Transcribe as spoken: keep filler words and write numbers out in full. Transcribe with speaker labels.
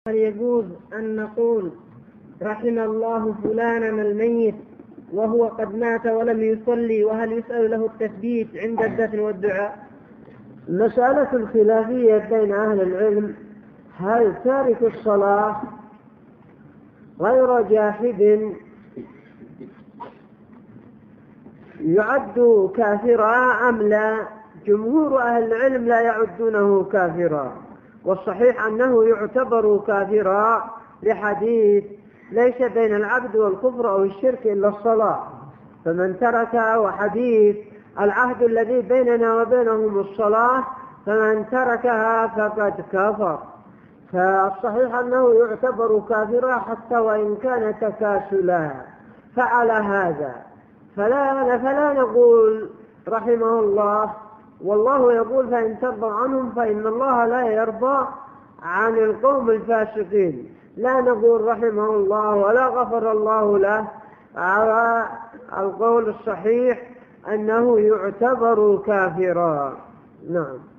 Speaker 1: هل يجوز أن نقول رحم الله فلانا الميت وهو قد مات ولم يصلي، وهل يسأل له التثبيت عند الدفن والدعاء؟
Speaker 2: مسألة خلافية بين أهل العلم، هل تارك الصلاة غير جاحد يعد كافرا أم لا؟ جمهور أهل العلم لا يعدونه كافرا، والصحيح أنه يعتبر كافرا لحديث ليس بين العبد والكفر أو الشرك إلا الصلاة، فمن تركها، وحديث العهد الذي بيننا وبينهم الصلاة، فمن تركها فقد كفر. فالصحيح أنه يعتبر كافرا حتى وإن كان تكاسلا فعل هذا، فلا, فلا نقول رحمه الله، والله يقول فإن ترضى عنهم فإن الله لا يرضى عن القوم الفاسقين. لا نقول رحمه الله ولا غفر الله له، على القول الصحيح أنه يعتبر كافرا. نعم.